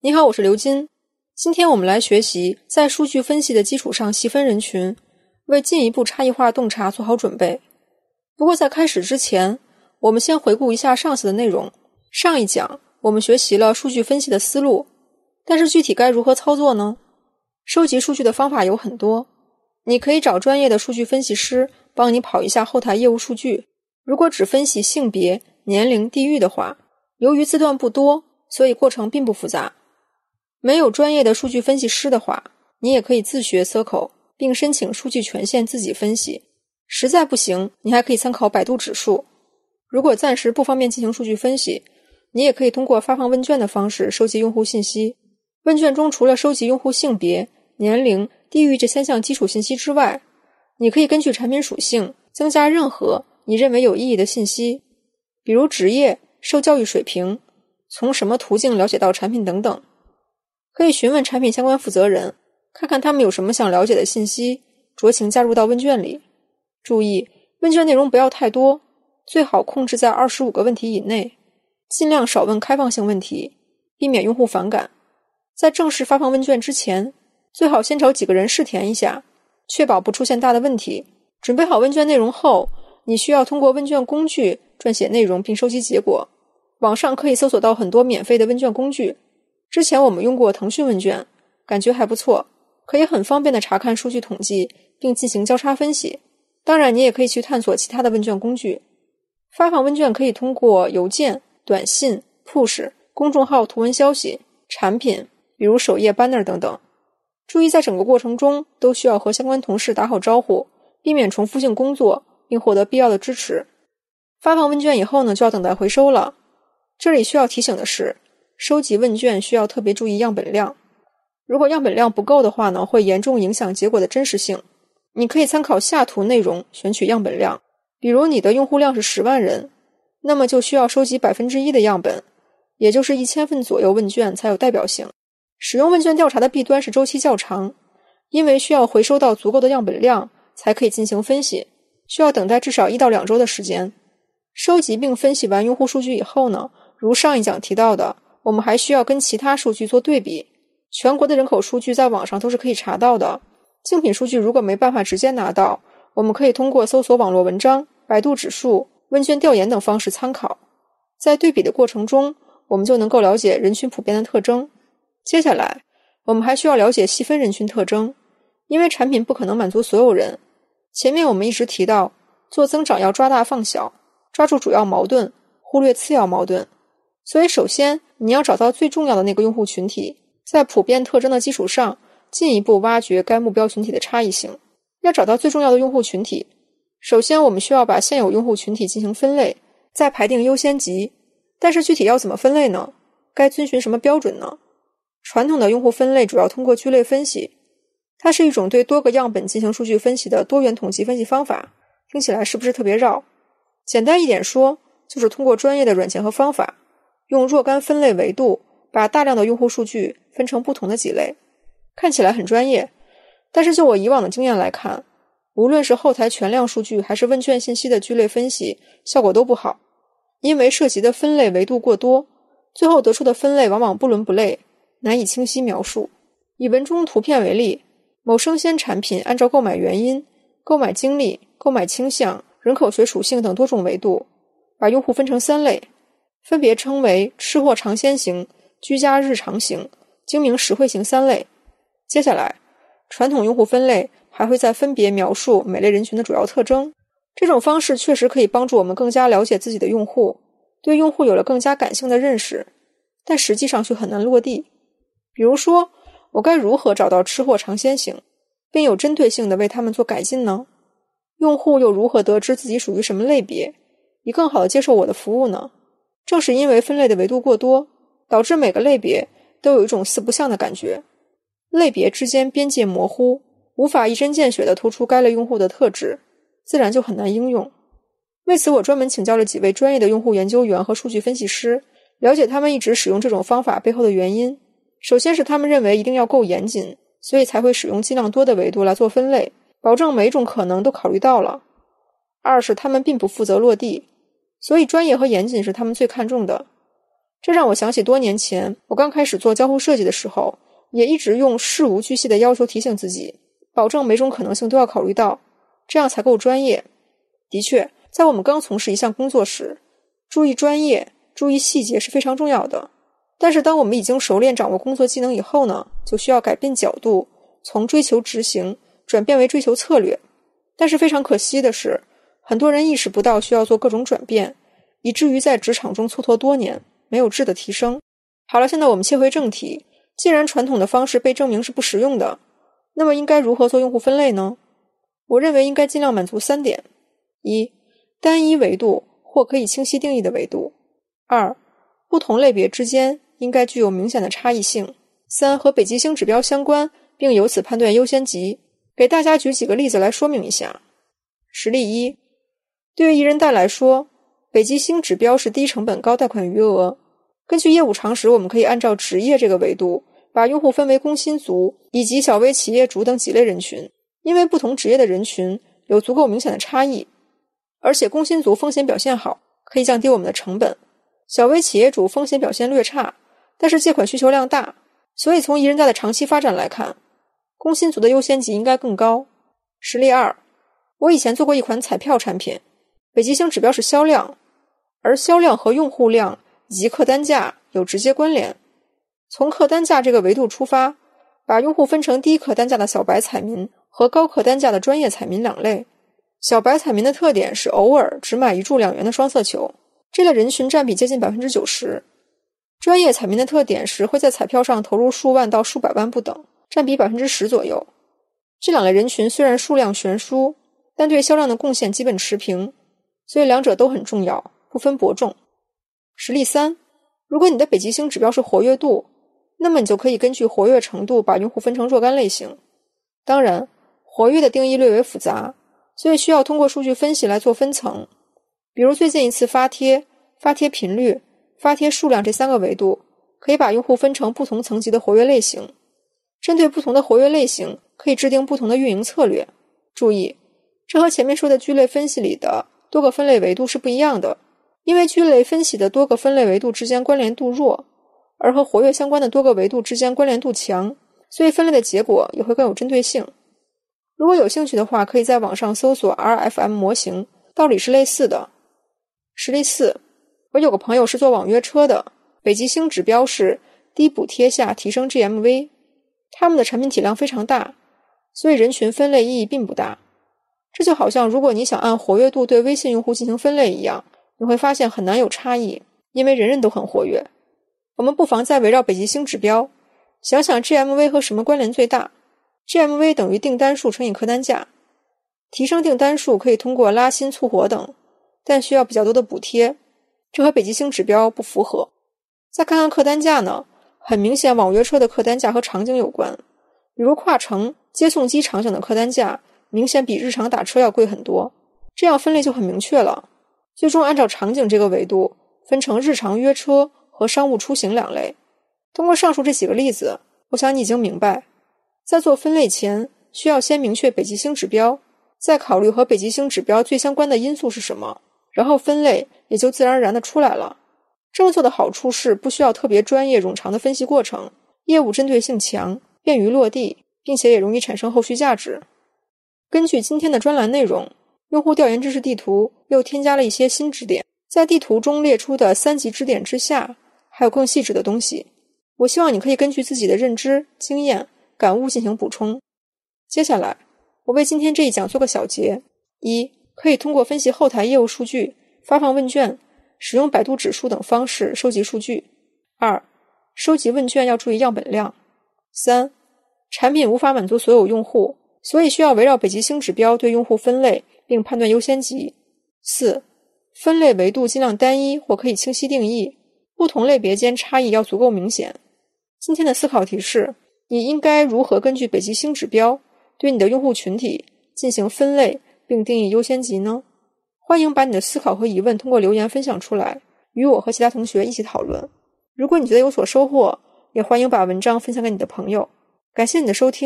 你好，我是刘金。今天我们来学习在数据分析的基础上细分人群，为进一步差异化洞察做好准备。不过在开始之前，我们先回顾一下上次的内容。上一讲我们学习了数据分析的思路，但是具体该如何操作呢？收集数据的方法有很多，你可以找专业的数据分析师帮你跑一下后台业务数据。如果只分析性别、年龄、地域的话，由于字段不多，所以过程并不复杂。没有专业的数据分析师的话，你也可以自学 Circle， 并申请数据权限自己分析。实在不行，你还可以参考百度指数。如果暂时不方便进行数据分析，你也可以通过发放问卷的方式收集用户信息。问卷中除了收集用户性别、年龄、地域这3项基础信息之外，你可以根据产品属性增加任何你认为有意义的信息，比如职业、受教育水平、从什么途径了解到产品等等。可以询问产品相关负责人，看看他们有什么想了解的信息，酌情加入到问卷里。注意，问卷内容不要太多，最好控制在25个问题以内，尽量少问开放性问题，避免用户反感。在正式发放问卷之前，最好先找几个人试填一下，确保不出现大的问题。准备好问卷内容后，你需要通过问卷工具撰写内容并收集结果。网上可以搜索到很多免费的问卷工具，之前我们用过腾讯问卷，感觉还不错，可以很方便地查看数据统计并进行交叉分析。当然你也可以去探索其他的问卷工具。发放问卷可以通过邮件、短信、push、公众号图文消息、产品，比如首页 banner 等等。注意在整个过程中都需要和相关同事打好招呼，避免重复性工作，并获得必要的支持。发放问卷以后呢，就要等待回收了。这里需要提醒的是，收集问卷需要特别注意样本量。如果样本量不够的话呢，会严重影响结果的真实性。你可以参考下图内容选取样本量，比如你的用户量是10万人，那么就需要收集 1% 的样本，也就是1000份左右问卷才有代表性。使用问卷调查的弊端是周期较长，因为需要回收到足够的样本量才可以进行分析，需要等待至少1到2周的时间。收集并分析完用户数据以后呢，如上一讲提到的，我们还需要跟其他数据做对比。全国的人口数据在网上都是可以查到的，竞品数据如果没办法直接拿到，我们可以通过搜索网络文章、百度指数、问卷调研等方式参考。在对比的过程中，我们就能够了解人群普遍的特征。接下来，我们还需要了解细分人群特征，因为产品不可能满足所有人。前面我们一直提到，做增长要抓大放小，抓住主要矛盾，忽略次要矛盾。所以首先你要找到最重要的那个用户群体，在普遍特征的基础上进一步挖掘该目标群体的差异性。要找到最重要的用户群体，首先我们需要把现有用户群体进行分类，再排定优先级。但是具体要怎么分类呢？该遵循什么标准呢？传统的用户分类主要通过聚类分析，它是一种对多个样本进行数据分析的多元统计分析方法。听起来是不是特别绕？简单一点说，就是通过专业的软件和方法，用若干分类维度把大量的用户数据分成不同的几类。看起来很专业，但是就我以往的经验来看，无论是后台全量数据还是问卷信息的聚类分析，效果都不好。因为涉及的分类维度过多，最后得出的分类往往不伦不类，难以清晰描述。以文中图片为例，某生鲜产品按照购买原因、购买经历、购买倾向、人口学属性等多种维度，把用户分成3类，分别称为吃货尝鲜型、居家日常型、精明实惠型3类。接下来，传统用户分类还会再分别描述每类人群的主要特征。这种方式确实可以帮助我们更加了解自己的用户，对用户有了更加感性的认识，但实际上却很难落地。比如说，我该如何找到吃货尝鲜型，并有针对性地为他们做改进呢？用户又如何得知自己属于什么类别，以更好地接受我的服务呢？正是因为分类的维度过多，导致每个类别都有一种四不像的感觉，类别之间边界模糊，无法一针见血地突出该类用户的特质，自然就很难应用。为此我专门请教了几位专业的用户研究员和数据分析师，了解他们一直使用这种方法背后的原因。首先是他们认为一定要够严谨，所以才会使用尽量多的维度来做分类，保证每一种可能都考虑到了。二是他们并不负责落地，所以专业和严谨是他们最看重的。 这让我想起多年前我刚开始做交互设计的时候，也一直用事无巨细的要求提醒自己，保证每种可能性都要考虑到，这样才够专业。的确，在我们刚从事一项工作时，注意专业、注意细节是非常重要的。但是当我们已经熟练掌握工作技能以后呢，就需要改变角度，从追求执行转变为追求策略。但是非常可惜的是，很多人意识不到需要做各种转变，以至于在职场中蹉跎多年，没有质的提升。好了，现在我们切回正题。既然传统的方式被证明是不实用的，那么应该如何做用户分类呢？我认为应该尽量满足3点：一、单一维度或可以清晰定义的维度；二、不同类别之间应该具有明显的差异性；三、和北极星指标相关，并由此判断优先级。给大家举几个例子来说明一下。实例一，对于一人贷来说，北极星指标是低成本高贷款余额。根据业务常识，我们可以按照职业这个维度，把用户分为工薪族以及小微企业主等几类人群。因为不同职业的人群有足够明显的差异，而且工薪族风险表现好，可以降低我们的成本。小微企业主风险表现略差，但是借款需求量大，所以从一人贷的长期发展来看，工薪族的优先级应该更高。实例二，我以前做过一款彩票产品，北极星指标是销量，而销量和用户量以及客单价有直接关联。从客单价这个维度出发，把用户分成低客单价的小白彩民和高客单价的专业彩民2类。小白彩民的特点是偶尔只买1注2元的双色球，这类人群占比接近 90%。 专业彩民的特点是会在彩票上投入数万到数百万不等，占比 10% 左右。这2类人群虽然数量悬殊，但对销量的贡献基本持平，所以两者都很重要，不分伯仲。实例三，如果你的北极星指标是活跃度，那么你就可以根据活跃程度把用户分成若干类型。当然，活跃的定义略为复杂，所以需要通过数据分析来做分层。比如最近一次发帖、发帖频率、发帖数量这3个维度，可以把用户分成不同层级的活跃类型。针对不同的活跃类型，可以制定不同的运营策略。注意，这和前面说的聚类分析里的多个分类维度是不一样的，因为聚类分析的多个分类维度之间关联度弱，而和活跃相关的多个维度之间关联度强，所以分类的结果也会更有针对性。如果有兴趣的话，可以在网上搜索 RFM 模型，道理是类似的。实例四，我有个朋友是做网约车的，北极星指标是低补贴下提升 GMV， 他们的产品体量非常大，所以人群分类意义并不大。这就好像如果你想按活跃度对微信用户进行分类一样，你会发现很难有差异，因为人人都很活跃。我们不妨再围绕北极星指标，想想 GMV 和什么关联最大。 GMV 等于订单数乘以客单价，提升订单数可以通过拉新促活等，但需要比较多的补贴，这和北极星指标不符合。再看看客单价呢，很明显网约车的客单价和场景有关，比如跨城接送机场景的客单价明显比日常打车要贵很多，这样分类就很明确了。最终按照场景这个维度分成日常约车和商务出行2类。通过上述这几个例子，我想你已经明白，在做分类前需要先明确北极星指标，再考虑和北极星指标最相关的因素是什么，然后分类也就自然而然的出来了。这么做的好处是不需要特别专业冗长的分析过程，业务针对性强，便于落地，并且也容易产生后续价值。根据今天的专栏内容，用户调研知识地图又添加了一些新支点，在地图中列出的3级支点之下，还有更细致的东西。我希望你可以根据自己的认知、经验、感悟进行补充。接下来，我为今天这一讲做个小结。一，可以通过分析后台业务数据、发放问卷、使用百度指数等方式收集数据。二，收集问卷要注意样本量。三，产品无法满足所有用户，所以需要围绕北极星指标对用户分类并判断优先级。四，分类维度尽量单一或可以清晰定义，不同类别间差异要足够明显。今天的思考题是，你应该如何根据北极星指标对你的用户群体进行分类并定义优先级呢？欢迎把你的思考和疑问通过留言分享出来，与我和其他同学一起讨论。如果你觉得有所收获，也欢迎把文章分享给你的朋友。感谢你的收听。